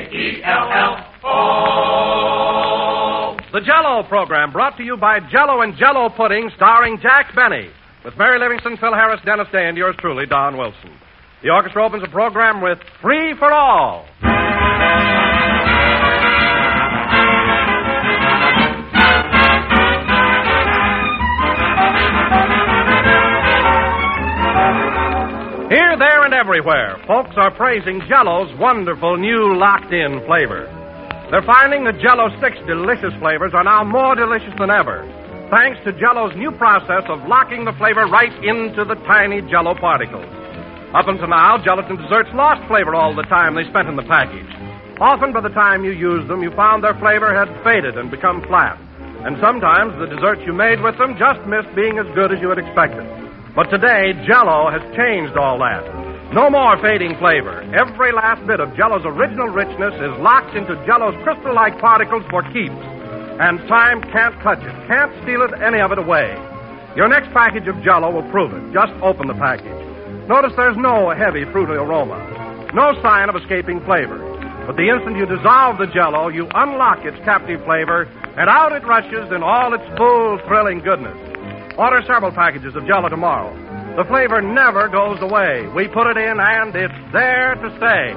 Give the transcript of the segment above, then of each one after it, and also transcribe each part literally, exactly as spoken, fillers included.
E L L O. The Jell-O program brought to you by Jell-O and Jell-O Pudding starring Jack Benny. With Mary Livingston, Phil Harris, Dennis Day, and yours truly, Don Wilson. The orchestra opens the program with Free for All. Here, there, and everywhere, folks are praising Jell-O's wonderful new locked-in flavor. They're finding that Jell-O Sticks' delicious flavors are now more delicious than ever, thanks to Jell-O's new process of locking the flavor right into the tiny Jell-O particles. Up until now, gelatin desserts lost flavor all the time they spent in the package. Often, by the time you used them, you found their flavor had faded and become flat. And sometimes the desserts you made with them just missed being as good as you had expected. But today, Jell-O has changed all that. No more fading flavor. Every last bit of Jell-O's original richness is locked into Jell-O's crystal-like particles for keeps. And time can't touch it, can't steal it, any of it away. Your next package of Jell-O will prove it. Just open the package. Notice there's no heavy fruity aroma, no sign of escaping flavor. But the instant you dissolve the Jell-O, you unlock its captive flavor, and out it rushes in all its full, thrilling goodness. Order several packages of Jell-O tomorrow. The flavor never goes away. We put it in, and it's there to stay.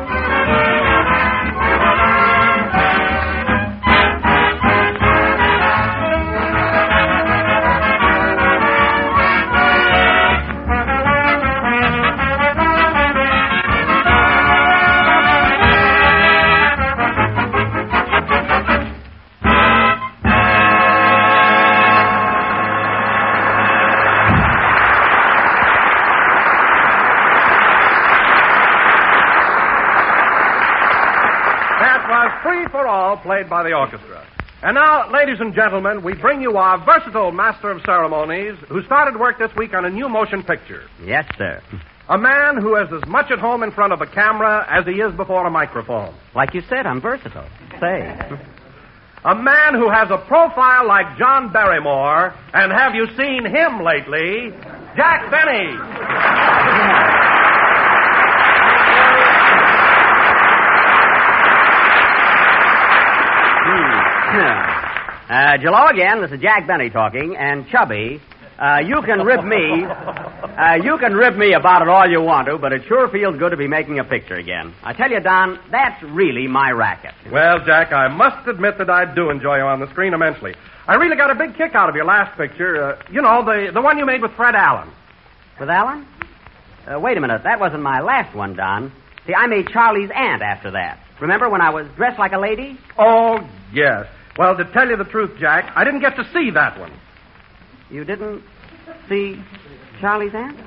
Free for All, played by the orchestra. And now, ladies and gentlemen, we bring you our versatile master of ceremonies who started work this week on a new motion picture. Yes, sir. A man who is as much at home in front of a camera as he is before a microphone. Like you said, I'm versatile. Say. A man who has a profile like John Barrymore, and have you seen him lately? Jack Benny. Uh, Jell-O again, this is Jack Benny talking, and Chubby, uh, you can rib me, uh, you can rib me about it all you want to, but it sure feels good to be making a picture again. I tell you, Don, that's really my racket. Well, Jack, I must admit that I do enjoy you on the screen immensely. I really got a big kick out of your last picture, uh, you know, the, the one you made with Fred Allen. With Allen? Uh, wait a minute, that wasn't my last one, Don. See, I made Charlie's aunt after that. Remember when I was dressed like a lady? Oh, yes. Well, to tell you the truth, Jack, I didn't get to see that one. You didn't see Charlie's aunt?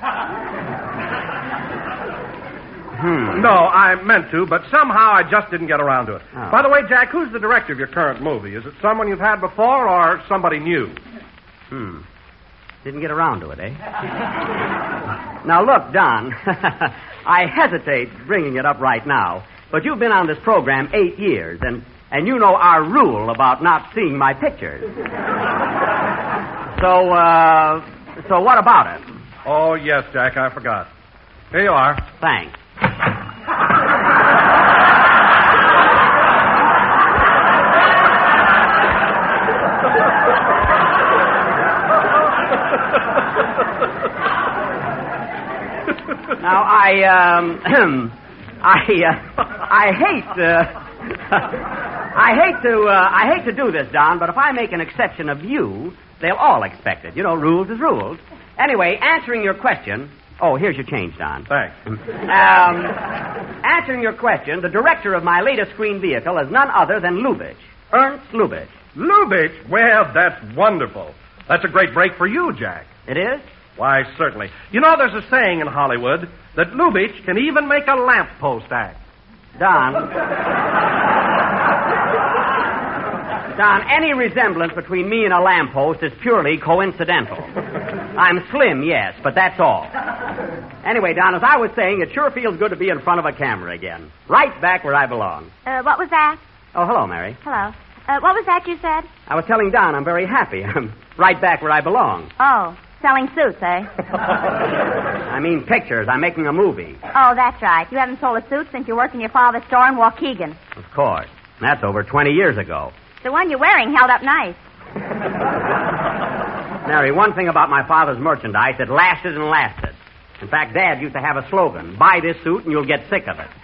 hmm. No, I meant to, but somehow I just didn't get around to it. Oh. By the way, Jack, who's the director of your current movie? Is it someone you've had before or somebody new? Hmm. Didn't get around to it, eh? Now, look, Don, I hesitate bringing it up right now, but you've been on this program eight years, and... And you know our rule about not seeing my pictures. so, uh, so what about it? Oh, yes, Jack, I forgot. Here you are. Thanks. Now, I, um, I, uh, I hate, uh, I hate to, uh, I hate to do this, Don, but if I make an exception of you, they'll all expect it. You know, rules is rules. Anyway, answering your question... Oh, here's your change, Don. Thanks. Um, answering your question, the director of my latest screen vehicle is none other than Lubitsch. Ernst Lubitsch. Lubitsch? Well, that's wonderful. That's a great break for you, Jack. It is? Why, certainly. You know, there's a saying in Hollywood that Lubitsch can even make a lamppost act. Don... Don, any resemblance between me and a lamppost is purely coincidental. I'm slim, yes, but that's all. Anyway, Don, as I was saying, it sure feels good to be in front of a camera again. Right back where I belong. Uh, what was that? Oh, hello, Mary. Hello. Uh, what was that you said? I was telling Don I'm very happy. I'm right back where I belong. Oh. Selling suits, eh? I mean pictures. I'm making a movie. Oh, that's right. You haven't sold a suit since you worked in your father's store in Waukegan. Of course. That's over twenty years ago. The one you're wearing held up nice. Mary, one thing about my father's merchandise, it lasted and lasted. In fact, Dad used to have a slogan, buy this suit and you'll get sick of it.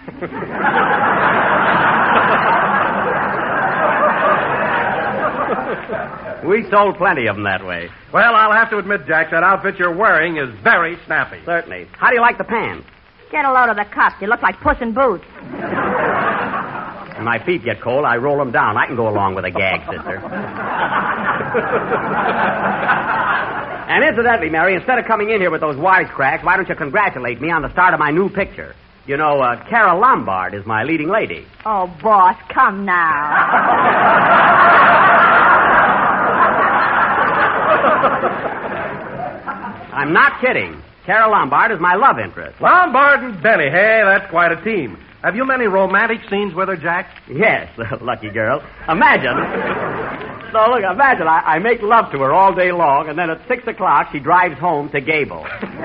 We sold plenty of them that way. Well, I'll have to admit, Jack, that outfit you're wearing is very snappy. Certainly. How do you like the pants? Get a load of the cuffs. You look like Puss in Boots. When my feet get cold, I roll them down. I can go along with a gag, sister. And incidentally, Mary, instead of coming in here with those wisecracks, why don't you congratulate me on the start of my new picture? You know, uh, Carol Lombard is my leading lady. Oh, boss, come now. I'm not kidding. Carol Lombard is my love interest. Lombard and Benny, hey, that's quite a team. Have you many romantic scenes with her, Jack? Yes, lucky girl. Imagine. So, look, imagine I, I make love to her all day long, and then at six o'clock she drives home to Gable.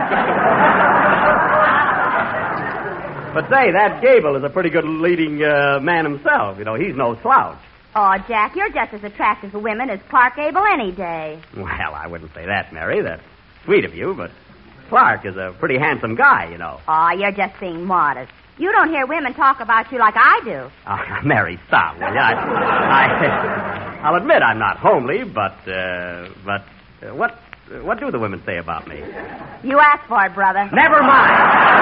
But say, that Gable is a pretty good leading uh, man himself. You know, he's no slouch. Oh, Jack, you're just as attractive to women as Clark Gable any day. Well, I wouldn't say that, Mary. That's sweet of you, but Clark is a pretty handsome guy, you know. Oh, you're just being modest. You don't hear women talk about you like I do. Oh, Mary, stop, will you? I, I, I'll admit I'm not homely, but, uh, but uh, what, what do the women say about me? You asked for it, brother. Never mind.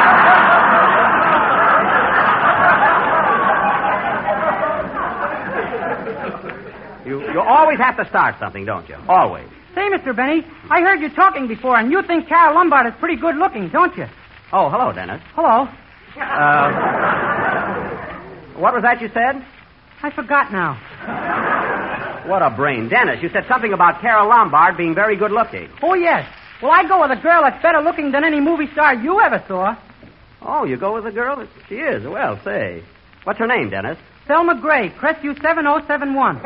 You, you always have to start something, don't you? Always. Say, Mister Benny, I heard you talking before, and you think Carol Lombard is pretty good looking, don't you? Oh, hello, Dennis. Hello. Uh, what was that you said? I forgot now. What a brain. Dennis, you said something about Carol Lombard being very good looking. Oh, yes. Well, I go with a girl that's better looking than any movie star you ever saw. Oh, you go with a girl? She is. Well, say. What's her name, Dennis? Thelma Gray, Crestview seven oh seven one.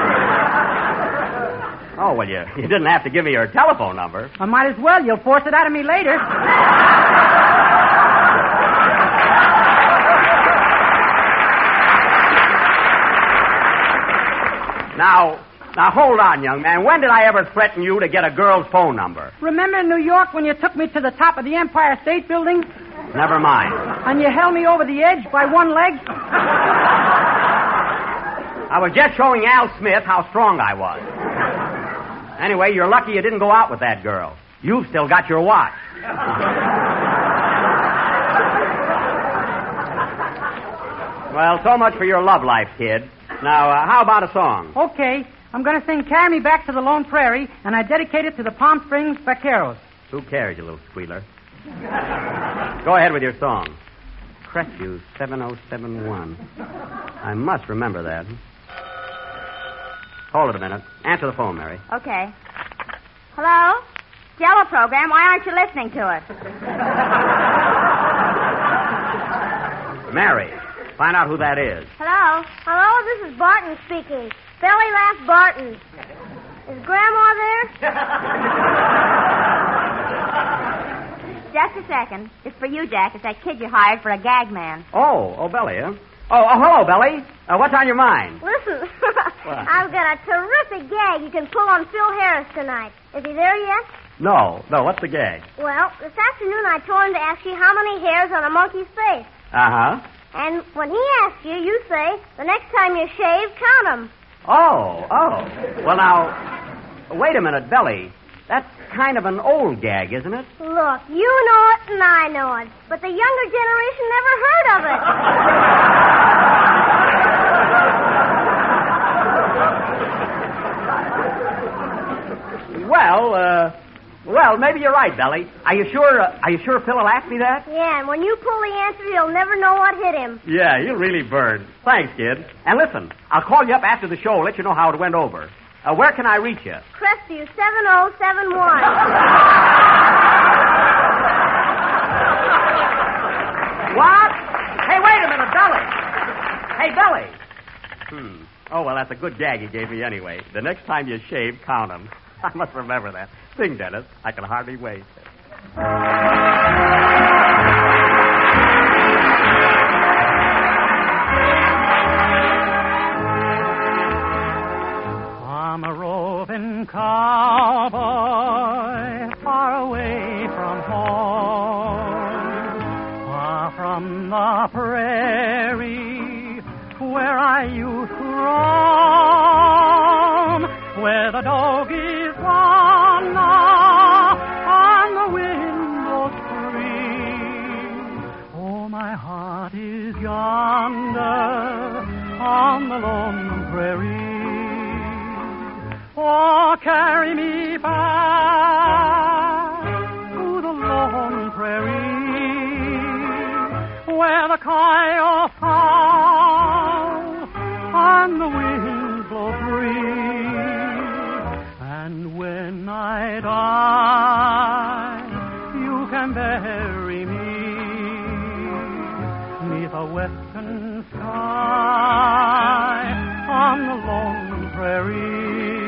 Oh, well, you, you didn't have to give me her telephone number. I might as well. You'll force it out of me later. Now, now, hold on, young man. When did I ever threaten you to get a girl's phone number? Remember in New York when you took me to the top of the Empire State Building? Never mind. And you held me over the edge by one leg? I was just showing Al Smith how strong I was. Anyway, you're lucky you didn't go out with that girl. You've still got your watch. Well, so much for your love life, kid. Now, uh, how about a song? Okay. I'm going to sing Carry Me Back to the Lone Prairie, and I dedicate it to the Palm Springs Vaqueros. Who cares, you little squealer? Go ahead with your song. Crestview seven oh seven one. I must remember that. Hold it a minute. Answer the phone, Mary. Okay. Hello? Jello program. Why aren't you listening to it? Mary, find out who that is. Hello? Hello, this is Barton speaking. Belly Laugh Barton. Is Grandma there? Just a second. It's for you, Jack. It's that kid you hired for a gag man. Oh, oh, Belly, huh? Oh, oh hello, Belly. Uh, what's on your mind? Listen, I've got a terrific gag you can pull on Phil Harris tonight. Is he there yet? No, no, what's the gag? Well, this afternoon I told him to ask you how many hairs on a monkey's face. Uh-huh. And when he asks you, you say, the next time you shave, count them. Oh, oh. Well, now, wait a minute, Belly. That's kind of an old gag, isn't it? Look, you know it and I know it, but the younger generation never heard of it. Well, uh, well, maybe you're right, Belly. Are you sure? Uh, are you sure Phil will ask me that? Yeah, and when you pull the answer, you'll never know what hit him. Yeah, you really burned. Thanks, kid. And listen, I'll call you up after the show, let you know how it went over. Uh, where can I reach you? Crestview seven oh seven one. What? Hey, wait a minute, Belly. Hey, Belly. Hmm. Oh, well, that's a good gag you gave me anyway. The next time you shave, count 'em. I must remember that. Sing, Dennis. I can hardly wait. I'm a roving cowboy, far away from home, far from the prairie where I used to roam, where the dog is gone now, and the wind blows free. Oh, my heart is yonder on the lone prairie. Oh, carry me back to the lone prairie, where the coyotes howl and the wind blows free. And when I die, you can bury me 'neath a western sky on the lone prairie.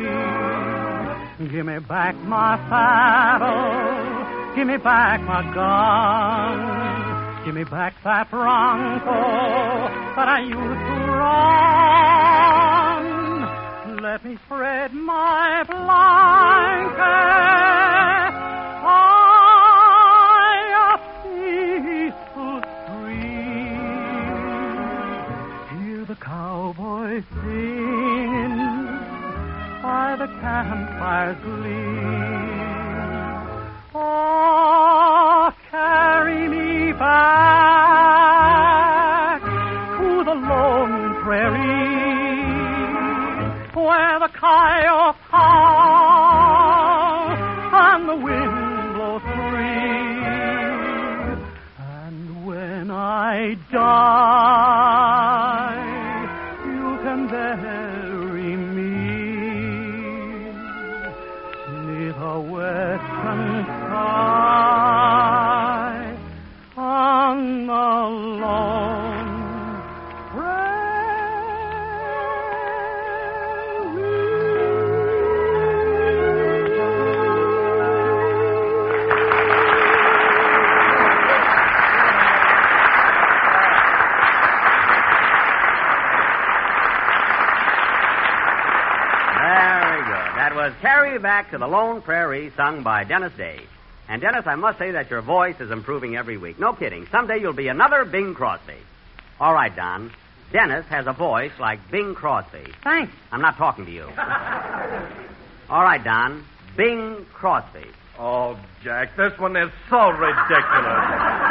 Give me back my saddle, give me back my gun, give me back that bronco that I used to run. Let me spread my blanket by a peaceful stream. Hear the cowboys singing by the campfire's gleam. Oh, carry me back to the lone prairie, where the coyotes howl and the wind blows free. And when I die, you can bury me a western sky on the lone Carry Back to the Lone Prairie, sung by Dennis Day. And, Dennis, I must say that your voice is improving every week. No kidding. Someday you'll be another Bing Crosby. All right, Don. Dennis has a voice like Bing Crosby. Thanks. I'm not talking to you. All right, Don. Bing Crosby. Oh, Jack, this one is so ridiculous.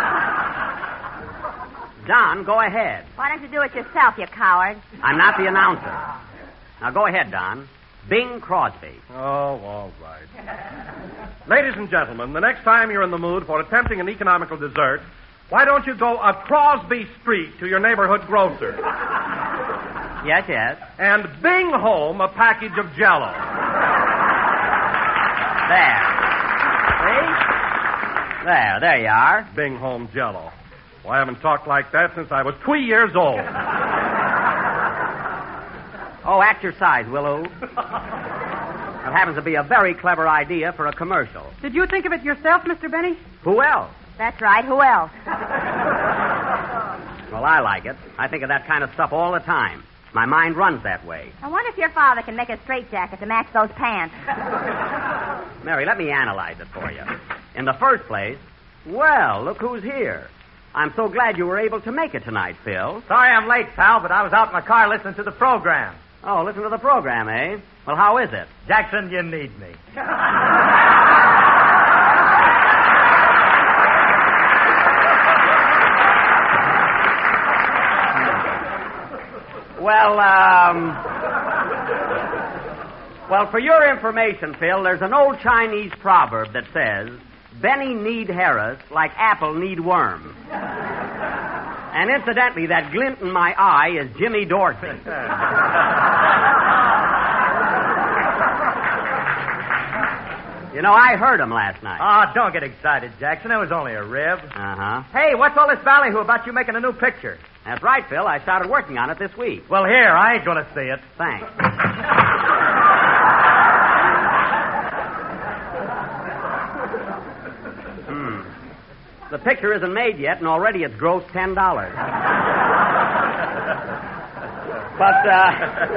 Don, go ahead. Why don't you do it yourself, you coward? I'm not the announcer. Now, go ahead, Don. Bing Crosby. Oh, all right. Ladies and gentlemen, the next time you're in the mood for attempting an economical dessert, why don't you go a Crosby Street to your neighborhood grocer? Yes, yes. And bing home a package of Jell-O. There. See? There, there you are. Bing home Jell-O. Well, I haven't talked like that since I was two years old. Oh, act your size, Willow. That happens to be a very clever idea for a commercial. Did you think of it yourself, Mister Benny? Who else? That's right. Who else? Well, I like it. I think of that kind of stuff all the time. My mind runs that way. I wonder if your father can make a straitjacket to match those pants. Mary, let me analyze it for you. In the first place, well, look who's here. I'm so glad you were able to make it tonight, Phil. Sorry I'm late, pal, but I was out in my car listening to the program. Oh, listen to the program, eh? Well, how is it? Jackson, you need me. Well, um... Well, for your information, Phil, there's an old Chinese proverb that says, Benny need Harris like apple need worm. And incidentally, that glint in my eye is Jimmy Dorsey. You know, I heard him last night. Ah, oh, don't get excited, Jackson. It was only a rib. Uh-huh. Hey, what's all this ballyhoo about you making a new picture? That's right, Phil. I started working on it this week. Well, here, I ain't going to see it. Thanks. The picture isn't made yet, and already it's grossed ten dollars. But, uh...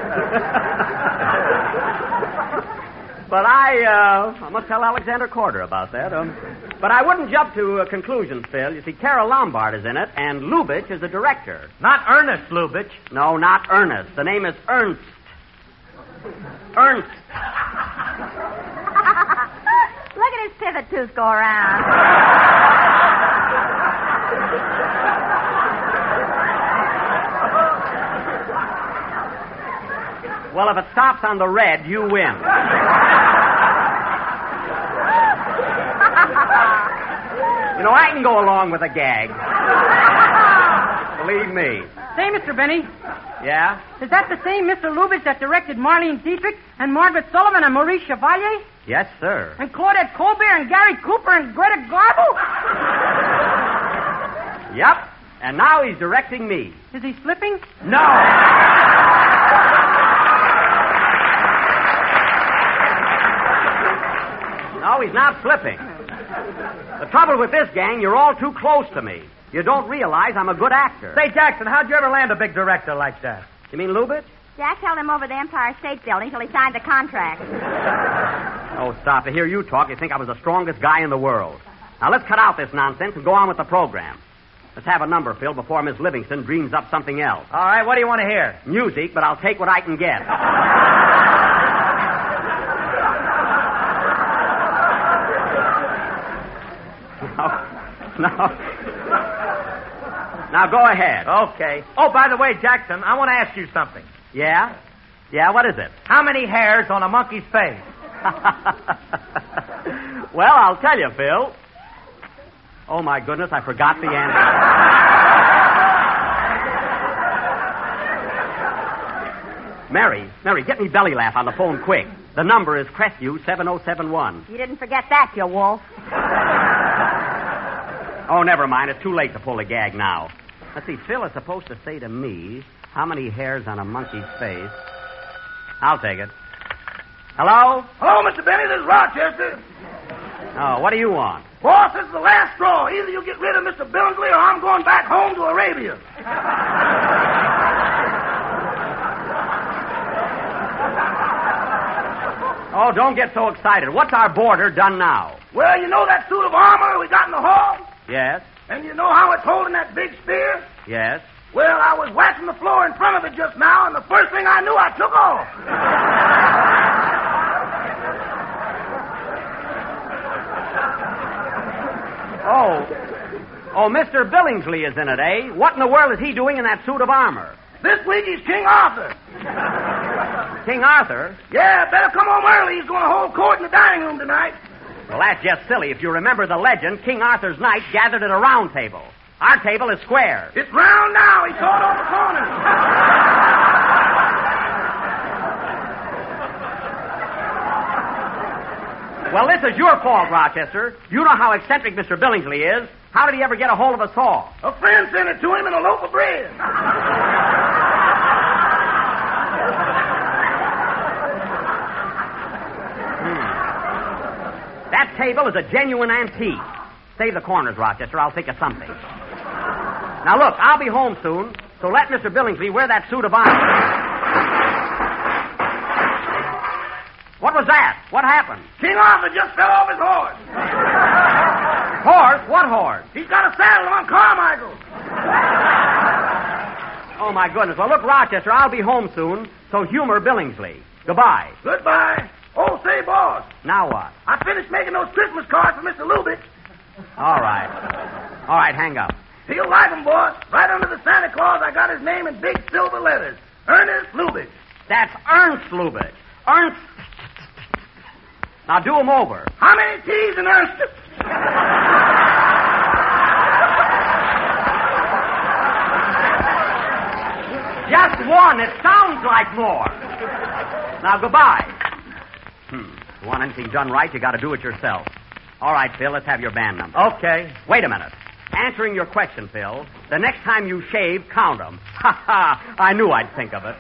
but I, uh... I must tell Alexander Corder about that. Um, but I wouldn't jump to uh, conclusions, Phil. You see, Carol Lombard is in it, and Lubitsch is the director. Not Ernest Lubitsch. No, not Ernest. The name is Ernst. Ernst. Look at his pivot tooth go around. Well, if it stops on the red, you win. You know, I can go along with a gag. Believe me. Say, Mister Benny, Yeah? is that the same Mister Lubitsch that directed Marlene Dietrich and Margaret Sullivan and Maurice Chevalier? Yes, sir. And Claudette Colbert and Gary Cooper and Greta Garbo? Yep. And now he's directing me. Is he slipping? No! No, he's not slipping. The trouble with this gang, you're all too close to me. You don't realize I'm a good actor. Say, Jackson, how'd you ever land a big director like that? You mean Lubitsch? Jack held him over the Empire State Building till he signed the contract. Oh, stop. To hear you talk, you think I was the strongest guy in the world. Now, let's cut out this nonsense and go on with the program. Let's have a number, Phil, before Miss Livingston dreams up something else. All right, what do you want to hear? Music, but I'll take what I can get. No. No. Now, go ahead. Okay. Oh, by the way, Jackson, I want to ask you something. Yeah? Yeah, what is it? How many hairs on a monkey's face? Well, I'll tell you, Phil. Oh, my goodness, I forgot the answer. Mary, Mary, get me Belly Laugh on the phone quick. The number is Crestview seven oh seven one. You didn't forget that, you wolf. Oh, never mind. It's too late to pull a gag now. Let's see. Phil is supposed to say to me, how many hairs on a monkey's face? I'll take it. Hello? Hello, Mister Benny. This is Rochester. Oh, what do you want? Boss, this is the last straw. Either you get rid of Mister Billingsley or I'm going back home to Arabia. Oh, don't get so excited. What's our border done now? Well, you know that suit of armor we got in the hall? Yes? And you know how it's holding that big spear? Yes? Well, I was waxing the floor in front of it just now, and the first thing I knew, I took off. Oh. Oh, Mister Billingsley is in it, eh? What in the world is he doing in that suit of armor? This week he's King Arthur. King Arthur? Yeah, better come home early. He's going to hold court in the dining room tonight. Well, that's just silly. If you remember the legend, King Arthur's knights gathered at a round table. Our table is square. It's round now. He saw it on the corner. Well, this is your fault, Rochester. You know how eccentric Mister Billingsley is. How did he ever get a hold of a saw? A friend sent it to him in a loaf of bread. That table is a genuine antique. Save the corners, Rochester. I'll think of something. Now, look, I'll be home soon, so let Mister Billingsley wear that suit of armor. What was that? What happened? King Arthur just fell off his horse. Horse? What horse? He's got a saddle on Carmichael. Oh, my goodness. Well, look, Rochester, I'll be home soon, so humor Billingsley. Goodbye. Goodbye. Oh, say, boss. Now what? I finished making those Christmas cards for Mister Lubitsch. All right. All right, hang up. He'll like them, boss. Right under the Santa Claus, I got his name in big silver letters. Ernest Lubitsch. That's Ernst Lubitsch. Ernst. Now do him over. How many T's in Ernst? Just one. It sounds like more. Now, goodbye. Hmm. You want anything done right, you got to do it yourself. All right, Phil, let's have your band number. Okay. Wait a minute. Answering your question, Phil, the next time you shave, count them. Ha ha. I knew I'd think of it.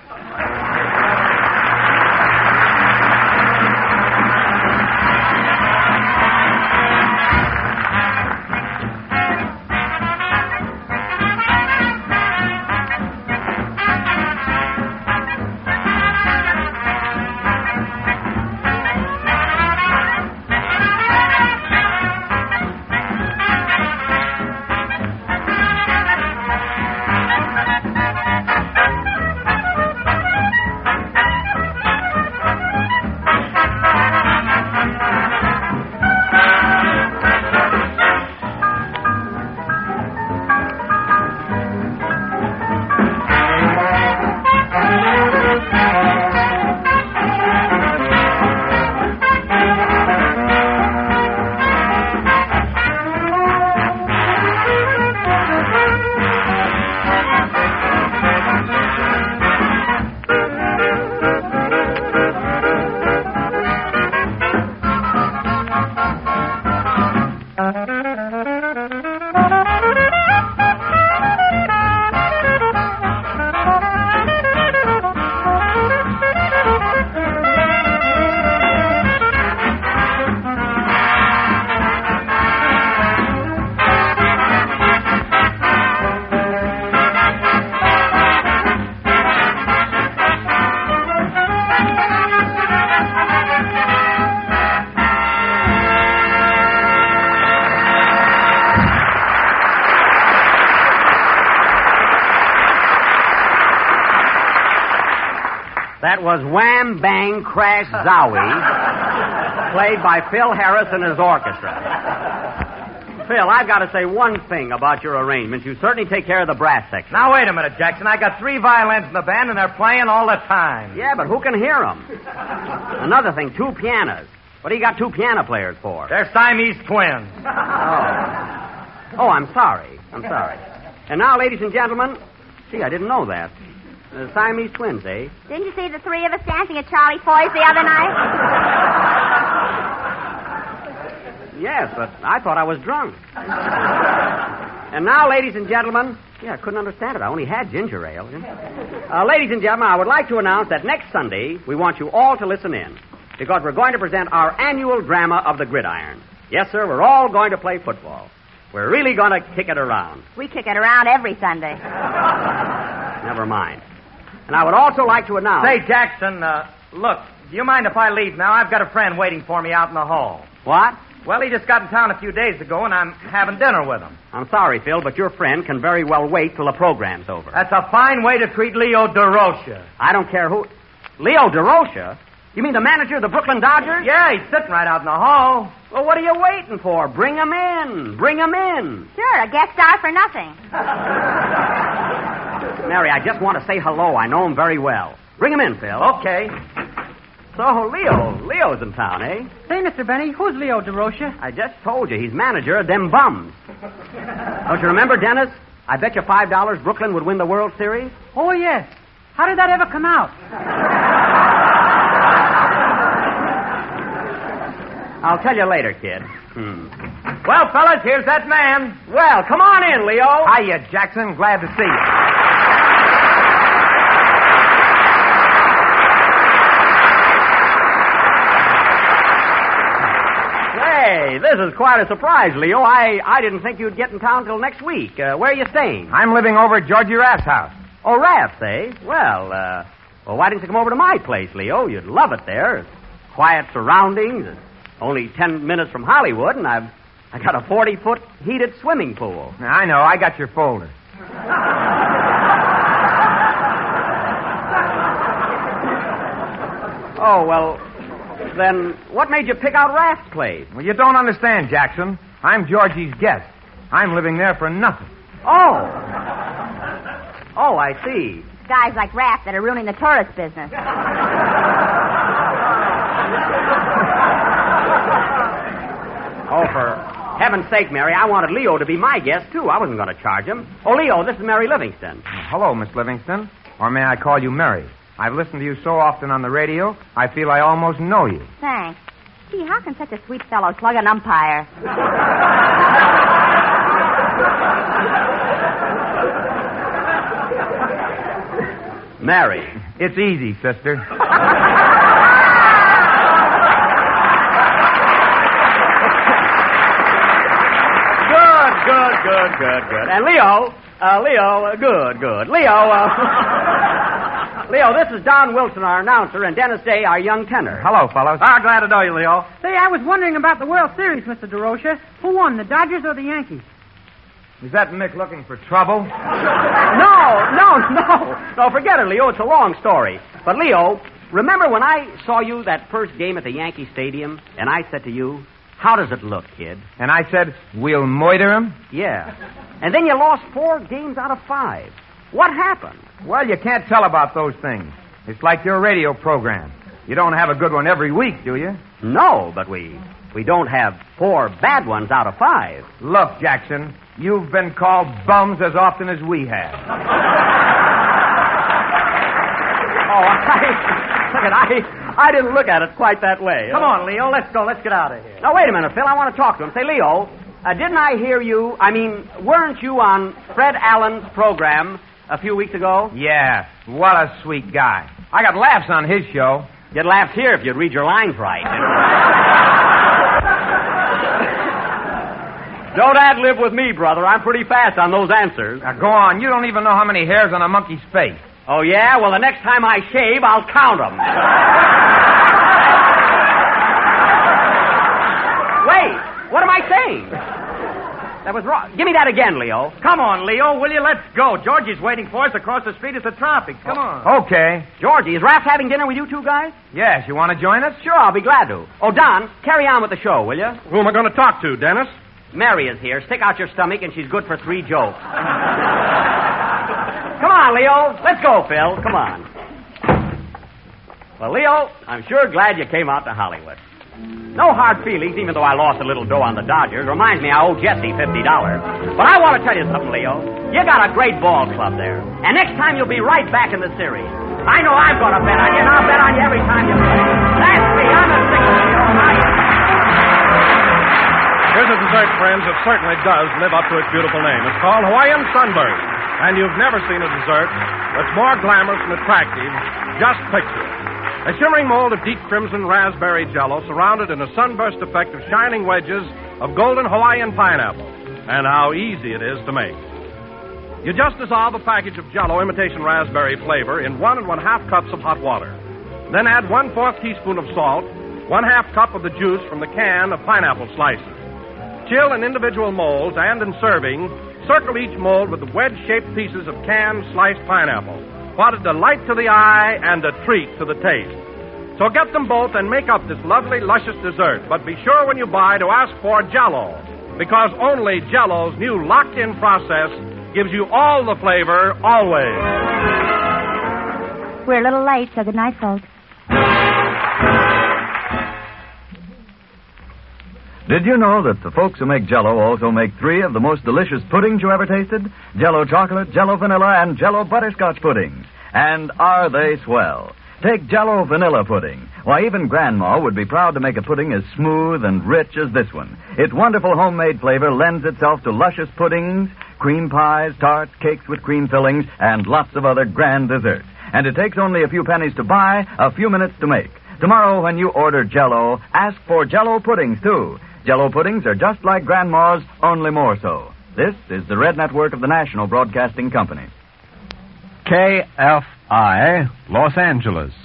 That was Wham Bang Crash Zowie, played by Phil Harris and his orchestra. Phil, I've got to say one thing about your arrangements. You certainly take care of the brass section. Now, wait a minute, Jackson. I got three violins in the band, and they're playing all the time. Yeah, but who can hear them? Another thing, two pianos. What do you got two piano players for? They're Siamese twins. Oh. Oh, I'm sorry. I'm sorry. And now, ladies and gentlemen, gee, I didn't know that. The Siamese twins, eh? Didn't you see the three of us dancing at Charlie Foy's the other night? Yes, but I thought I was drunk. And now, ladies and gentlemen, yeah, I couldn't understand it. I only had ginger ale. Uh, ladies and gentlemen, I would like to announce that next Sunday, we want you all to listen in, because we're going to present our annual drama of the Gridiron. Yes, sir, we're all going to play football. We're really going to kick it around. We kick it around every Sunday. Never mind. And I would also like to announce... Say, Jackson, uh, look, do you mind if I leave now? I've got a friend waiting for me out in the hall. What? Well, he just got in town a few days ago, and I'm having dinner with him. I'm sorry, Phil, but your friend can very well wait till the program's over. That's a fine way to treat Leo DeRocha. I don't care who... Leo DeRocha? You mean the manager of the Brooklyn Dodgers? Yeah, he's sitting right out in the hall. Well, what are you waiting for? Bring him in. Bring him in. Sure, a guest star for nothing. Mary, I just want to say hello. I know him very well. Bring him in, Phil. Okay. So, Leo. Leo's in town, eh? Say, Mister Benny, who's Leo DeRocha? I just told you. He's manager of them bums. Don't you remember, Dennis? I bet you five dollars Brooklyn would win the World Series. Oh, yes. How did that ever come out? I'll tell you later, kid. Hmm. Well, fellas, here's that man. Well, come on in, Leo. Hiya, Jackson. Glad to see you. Hey, this is quite a surprise, Leo. I, I didn't think you'd get in town till next week. Uh, where are you staying? I'm living over at Georgie Raff's house. Oh, Raff's, eh? Well, uh, well, why didn't you come over to my place, Leo? You'd love it there. Quiet surroundings. Only ten minutes from Hollywood, and I've I got a forty-foot heated swimming pool. Now, I know. I got your folder. Oh, well, then what made you pick out Raff's place? Well, you don't understand, Jackson. I'm Georgie's guest. I'm living there for nothing. Oh. Oh, I see. Guys like Raph that are ruining the tourist business. Oh, for heaven's sake, Mary, I wanted Leo to be my guest, too. I wasn't going to charge him. Oh, Leo, this is Mary Livingston. Hello, Miss Livingston. Or may I call you Mary? I've listened to you so often on the radio, I feel I almost know you. Thanks. Gee, how can such a sweet fellow slug an umpire? Mary. It's easy, sister. Good, good, good, good. And Leo, uh, Leo, uh, good, good. Leo, uh, Leo, this is Don Wilson, our announcer, and Dennis Day, our young tenor. Hello, fellows. Ah, glad to know you, Leo. Say, I was wondering about the World Series, Mister DeRocha. Who won, the Dodgers or the Yankees? Is that Mick looking for trouble? No, no, no. No, forget it, Leo. It's a long story. But, Leo, remember when I saw you that first game at the Yankee Stadium, and I said to you, how does it look, kid? And I said, we'll moiter him? Yeah. And then you lost four games out of five. What happened? Well, you can't tell about those things. It's like your radio program. You don't have a good one every week, do you? No, but we we don't have four bad ones out of five. Look, Jackson, you've been called bums as often as we have. Oh, I, look at I, I didn't look at it quite that way. Come on, Leo, let's go. Let's get out of here. Now, wait a minute, Phil. I want to talk to him. Say, Leo, uh, didn't I hear you, I mean, weren't you on Fred Allen's program a few weeks ago? Yeah, what a sweet guy. I got laughs on his show. You'd laugh here if you'd read your lines right. Don't ad-lib with me, brother. I'm pretty fast on those answers. Now, go on. You don't even know how many hairs on a monkey's face. Oh, yeah? Well, the next time I shave, I'll count them. Wait, what am I saying? That was wrong. Give me that again, Leo. Come on, Leo, will you? Let's go. Georgie's waiting for us across the street at the tropics. Come on. Okay. Georgie, is Raph having dinner with you two guys? Yes, you want to join us? Sure, I'll be glad to. Oh, Don, carry on with the show, will you? Who am I going to talk to, Dennis? Mary is here. Stick out your stomach, and she's good for three jokes. Come on, Leo. Let's go, Phil. Come on. Well, Leo, I'm sure glad you came out to Hollywood. No hard feelings, even though I lost a little dough on the Dodgers. Reminds me I owe Jesse fifty dollars. But I want to tell you something, Leo. You got a great ball club there. And next time you'll be right back in the series. I know I'm going to bet on you, and I'll bet on you every time you play. That's me. I'm a singer, Leo. Here's a dessert, friends, that certainly does live up to its beautiful name. It's called Hawaiian Sunburst. And you've never seen a dessert that's more glamorous and attractive. Just picture it. A shimmering mold of deep crimson raspberry jello surrounded in a sunburst effect of shining wedges of golden Hawaiian pineapple. And how easy it is to make. You just dissolve a package of jello imitation raspberry flavor in one and one half cups of hot water. Then add one fourth teaspoon of salt, one half cup of the juice from the can of pineapple slices. Chill in individual molds and in serving, circle each mold with the wedge-shaped pieces of canned sliced pineapple. What a delight to the eye and a treat to the taste. So get them both and make up this lovely, luscious dessert. But be sure when you buy to ask for Jell-O, because only Jell-O's new locked-in process gives you all the flavor, always. We're a little late, so good night, folks. Did you know that the folks who make Jell-O also make three of the most delicious puddings you ever tasted? Jell-O chocolate, Jell-O vanilla, and Jell-O butterscotch puddings. And are they swell? Take Jell-O vanilla pudding. Why, even Grandma would be proud to make a pudding as smooth and rich as this one. Its wonderful homemade flavor lends itself to luscious puddings, cream pies, tarts, cakes with cream fillings, and lots of other grand desserts. And it takes only a few pennies to buy, a few minutes to make. Tomorrow, when you order Jell-O, ask for Jell-O puddings, too. Jell-O puddings are just like Grandma's, only more so. This is the Red Network of the National Broadcasting Company. K F I, Los Angeles.